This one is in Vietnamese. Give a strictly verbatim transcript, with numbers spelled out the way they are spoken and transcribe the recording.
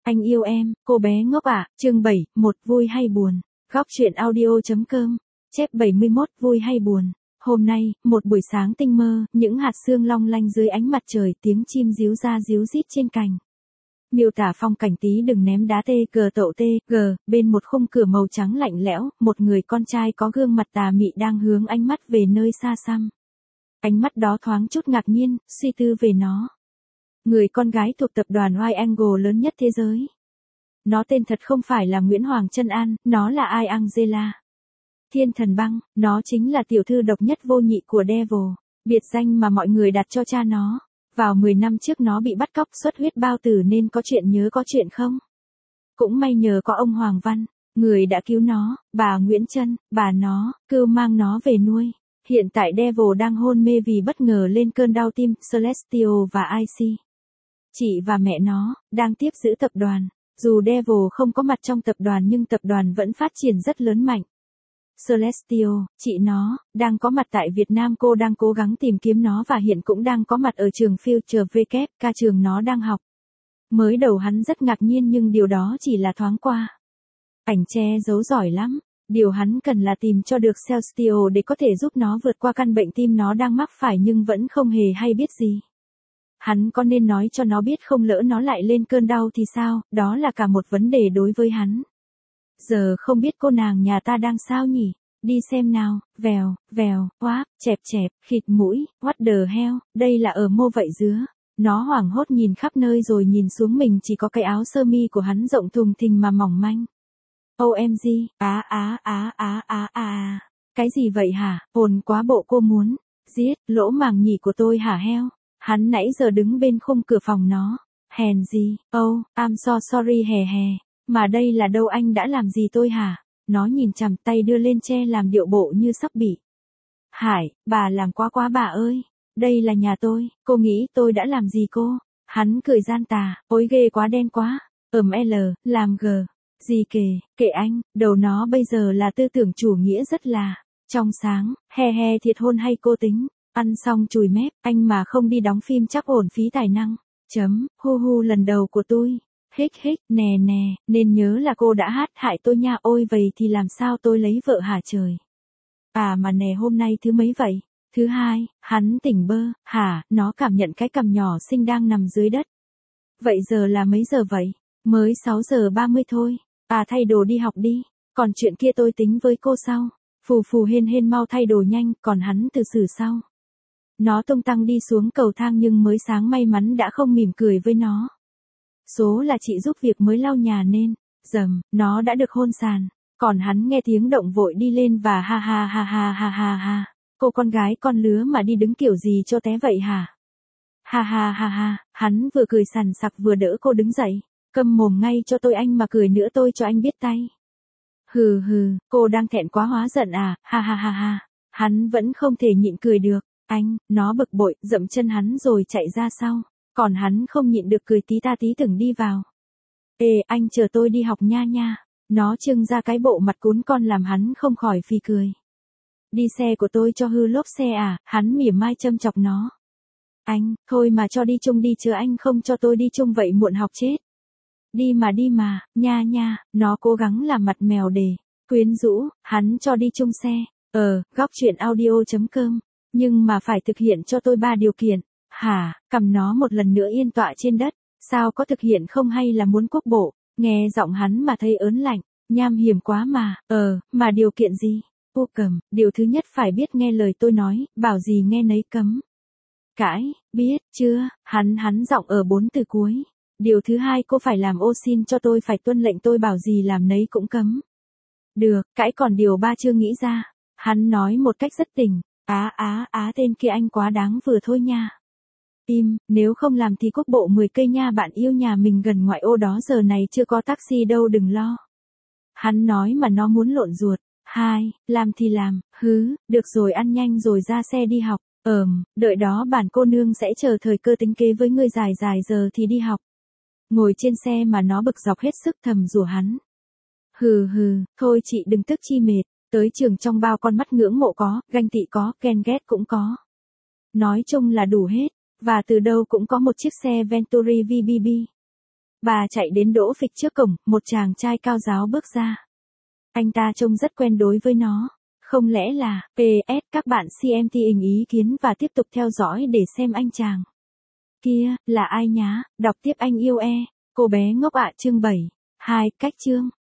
Anh yêu em, cô bé ngốc ạ, chương bảy, một vui hay buồn. Góc truyện audio.com, chép bảy mươi mốt vui hay buồn. Hôm nay, một buổi sáng tinh mơ, những hạt sương long lanh dưới ánh mặt trời, tiếng chim ríu ra ríu rít trên cành. Miêu tả phong cảnh tí đừng ném đá tê cờ tậu tê gờ, bên một khung cửa màu trắng lạnh lẽo, một người con trai có gương mặt tà mị đang hướng ánh mắt về nơi xa xăm. Ánh mắt đó thoáng chút ngạc nhiên, suy tư về nó. Người con gái thuộc tập đoàn Triangle lớn nhất thế giới. Nó tên thật không phải là Nguyễn Hoàng Trân An, nó là Ai Angela. Thiên thần băng, nó chính là tiểu thư độc nhất vô nhị của Devil, biệt danh mà mọi người đặt cho cha nó. Vào mười năm trước nó bị bắt cóc xuất huyết bao tử nên có chuyện nhớ có chuyện không. Cũng may nhờ có ông Hoàng Văn, người đã cứu nó, bà Nguyễn Trân, bà nó, cưu mang nó về nuôi. Hiện tại Devil đang hôn mê vì bất ngờ lên cơn đau tim, Celestial và i xê. Chị và mẹ nó, đang tiếp giữ tập đoàn. Dù Devil không có mặt trong tập đoàn nhưng tập đoàn vẫn phát triển rất lớn mạnh. Celestial, chị nó, đang có mặt tại Việt Nam, cô đang cố gắng tìm kiếm nó và hiện cũng đang có mặt ở trường Future vê kép ca trường nó đang học. Mới đầu hắn rất ngạc nhiên nhưng điều đó chỉ là thoáng qua. Ảnh che giấu giỏi lắm. Điều hắn cần là tìm cho được Celestial để có thể giúp nó vượt qua căn bệnh tim nó đang mắc phải nhưng vẫn không hề hay biết gì. Hắn có nên nói cho nó biết không, lỡ nó lại lên cơn đau thì sao, đó là cả một vấn đề đối với hắn. Giờ không biết cô nàng nhà ta đang sao nhỉ, đi xem nào, vèo, vèo, oáp, chẹp chẹp, khịt mũi, what the hell, đây là ở mô vậy dứa. Nó hoảng hốt nhìn khắp nơi rồi nhìn xuống mình chỉ có cái áo sơ mi của hắn rộng thùng thình mà mỏng manh. ô em giê, á á á á á á, cái gì vậy hả, ồn quá bộ cô muốn, giết, lỗ màng nhỉ của tôi hả heo. Hắn nãy giờ đứng bên khung cửa phòng nó, hèn gì, oh, I'm so sorry hè hè, mà đây là đâu, anh đã làm gì tôi hả? Nó nhìn chằm tay đưa lên che làm điệu bộ như sắp bị. Hải, bà làm quá quá bà ơi, đây là nhà tôi, cô nghĩ tôi đã làm gì cô? Hắn cười gian tà, ôi ghê quá, đen quá, ừm L, làm G, gì kể, kệ anh, đầu nó bây giờ là tư tưởng chủ nghĩa rất là trong sáng, he he thiệt hôn hay cô tính. Ăn xong chùi mép, anh mà không đi đóng phim chắc ổn phí tài năng. Chấm, hu hu lần đầu của tôi. Hích hích, nè nè, nên nhớ là cô đã hát hại tôi nha, ôi vậy thì làm sao tôi lấy vợ hả trời. À mà nè, hôm nay thứ mấy vậy? Thứ hai, hắn tỉnh bơ, hả, nó cảm nhận cái cằm nhỏ xinh đang nằm dưới đất. Vậy giờ là mấy giờ vậy? Mới sáu giờ ba mươi thôi. À thay đồ đi học đi, còn chuyện kia tôi tính với cô sau. Phù phù hên hên mau thay đồ nhanh, còn hắn từ xử sau. Nó tung tăng đi xuống cầu thang nhưng mới sáng may mắn đã không mỉm cười với nó. Số là chị giúp việc mới lau nhà nên, dầm, nó đã được hôn sàn. Còn hắn nghe tiếng động vội đi lên và ha ha ha ha ha ha ha. Cô con gái con lứa mà đi đứng kiểu gì cho té vậy hả? Ha ha ha ha, hắn vừa cười sàn sặc vừa đỡ cô đứng dậy. Câm mồm ngay cho tôi, anh mà cười nữa tôi cho anh biết tay. Hừ hừ, cô đang thẹn quá hóa giận à, ha ha ha ha. Hắn vẫn không thể nhịn cười được. Anh, nó bực bội, dậm chân hắn rồi chạy ra sau. Còn hắn không nhịn được cười tí ta tí từng đi vào. Ê, anh chờ tôi đi học nha nha. Nó trưng ra cái bộ mặt cún con làm hắn không khỏi phì cười. Đi xe của tôi cho hư lốp xe à, hắn mỉa mai châm chọc nó. Anh, thôi mà cho đi chung đi chứ anh không cho tôi đi chung vậy muộn học chết. Đi mà đi mà, nha nha, nó cố gắng làm mặt mèo để quyến rũ, hắn cho đi chung xe. Ờ, góc truyện audio.com. Nhưng mà phải thực hiện cho tôi ba điều kiện. Hả, cầm nó một lần nữa yên tọa trên đất. Sao có thực hiện không hay là muốn quốc bộ? Nghe giọng hắn mà thấy ớn lạnh. Nham hiểm quá mà. Ờ, mà điều kiện gì? Cô cầm, điều thứ nhất phải biết nghe lời tôi nói, bảo gì nghe nấy cấm. Cãi, biết, chưa, hắn hắn giọng ở bốn từ cuối. Điều thứ hai cô phải làm ô xin cho tôi, phải tuân lệnh tôi bảo gì làm nấy cũng cấm. Được, cãi, còn điều ba chưa nghĩ ra. Hắn nói một cách rất tỉnh. Á á á, tên kia anh quá đáng vừa thôi nha. Im, nếu không làm thì quốc bộ mười cây nha, bạn yêu, nhà mình gần ngoại ô đó, giờ này chưa có taxi đâu, đừng lo. Hắn nói mà nó muốn lộn ruột. Hai, làm thì làm, hứ, được rồi, ăn nhanh rồi ra xe đi học. Ờm, đợi đó bản cô nương sẽ chờ thời cơ tính kế với ngươi, dài dài giờ thì đi học. Ngồi trên xe mà nó bực dọc hết sức thầm rủa hắn. Hừ hừ, thôi chị đừng tức chi mệt. Tới trường trong bao con mắt ngưỡng mộ có, ganh tị có, ghen ghét cũng có. Nói chung là đủ hết, và từ đâu cũng có một chiếc xe Venturi vê bê bê. Bà chạy đến đỗ phịch trước cổng, một chàng trai cao ráo bước ra. Anh ta trông rất quen đối với nó. Không lẽ là, pê ét các bạn xê em tê ình ý kiến và tiếp tục theo dõi để xem anh chàng kia, là ai nhá, đọc tiếp anh yêu e. Cô bé ngốc ạ chương bảy. Hai, cách chương.